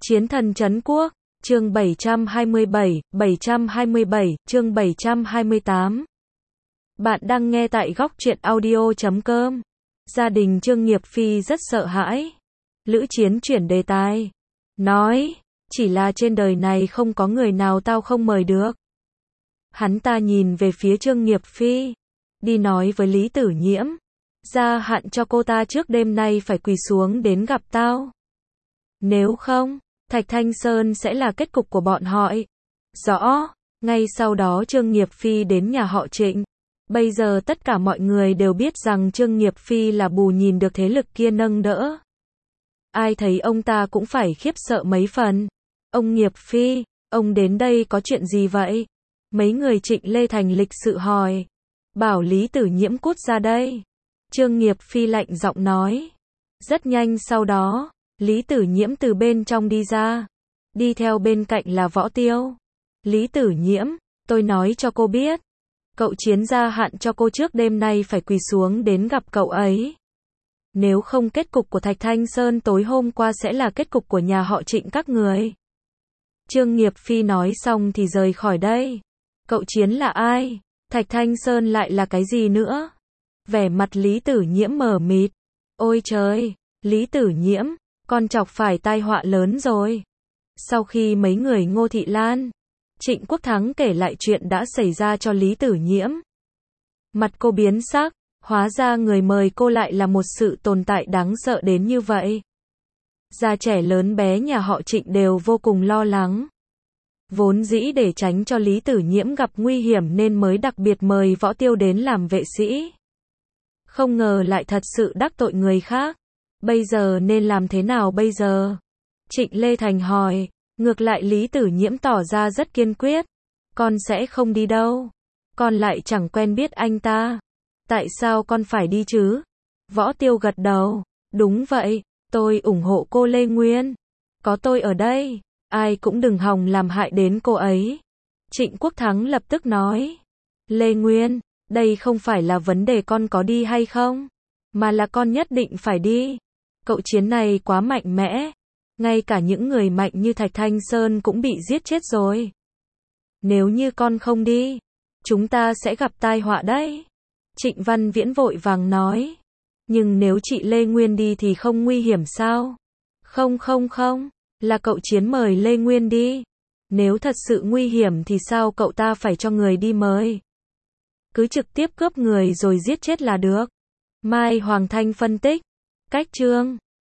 Chiến thần trấn quốc, chương 727, chương 728. Bạn đang nghe tại góc truyện audio.com. Gia đình Trương Nghiệp Phi rất sợ hãi. Lữ Chiến chuyển đề tài. Nói, chỉ là trên đời này không có người nào tao không mời được. Hắn ta nhìn về phía Trương Nghiệp Phi. Đi nói với Lý Tử Nhiễm. Gia hạn cho cô ta trước đêm nay phải quỳ xuống đến gặp tao. Nếu không, Thạch Thanh Sơn sẽ là kết cục của bọn họ. Rõ. Ngay sau đó Trương Nghiệp Phi đến nhà họ Trịnh. Bây giờ tất cả mọi người đều biết rằng Trương Nghiệp Phi là bù nhìn được thế lực kia nâng đỡ. Ai thấy ông ta cũng phải khiếp sợ mấy phần. Ông Nghiệp Phi, ông đến đây có chuyện gì vậy? Mấy người Trịnh Lê Thành lịch sự hỏi. Bảo Lý Tử Nhiễm cút ra đây. Trương Nghiệp Phi lạnh giọng nói. Rất nhanh sau đó, Lý Tử Nhiễm từ bên trong đi ra. Đi theo bên cạnh là Võ Tiêu. Lý Tử Nhiễm, tôi nói cho cô biết. Cậu Chiến gia hạn cho cô trước đêm nay phải quỳ xuống đến gặp cậu ấy. Nếu không kết cục của Thạch Thanh Sơn tối hôm qua sẽ là kết cục của nhà họ Trịnh các người. Trương Nghiệp Phi nói xong thì rời khỏi đây. Cậu Chiến là ai? Thạch Thanh Sơn lại là cái gì nữa? Vẻ mặt Lý Tử Nhiễm mờ mịt. Ôi trời, Lý Tử Nhiễm, con chọc phải tai họa lớn rồi. Sau khi mấy người Ngô Thị Lan, Trịnh Quốc Thắng kể lại chuyện đã xảy ra cho Lý Tử Nhiễm. Mặt cô biến sắc, hóa ra người mời cô lại là một sự tồn tại đáng sợ đến như vậy. Già trẻ lớn bé nhà họ Trịnh đều vô cùng lo lắng. Vốn dĩ để tránh cho Lý Tử Nhiễm gặp nguy hiểm nên mới đặc biệt mời Võ Tiêu đến làm vệ sĩ. Không ngờ lại thật sự đắc tội người khác. Bây giờ nên làm thế nào bây giờ? Trịnh Lê Thành hỏi. Ngược lại Lý Tử Nhiễm tỏ ra rất kiên quyết. Con sẽ không đi đâu. Con lại chẳng quen biết anh ta. Tại sao con phải đi chứ? Võ Tiêu gật đầu. Đúng vậy, tôi ủng hộ cô Lê Nguyên. Có tôi ở đây, ai cũng đừng hòng làm hại đến cô ấy. Trịnh Quốc Thắng lập tức nói. Lê Nguyên, đây không phải là vấn đề con có đi hay không, mà là con nhất định phải đi. Cậu Chiến này quá mạnh mẽ. Ngay cả những người mạnh như Thạch Thanh Sơn cũng bị giết chết rồi. Nếu như con không đi, chúng ta sẽ gặp tai họa đấy. Trịnh Văn Viễn vội vàng nói. Nhưng nếu chị Lê Nguyên đi thì không nguy hiểm sao? Không, là cậu Chiến mời Lê Nguyên đi. Nếu thật sự nguy hiểm thì sao cậu ta phải cho người đi mời? Cứ trực tiếp cướp người rồi giết chết là được. Mai Hoàng Thanh phân tích. Cách chương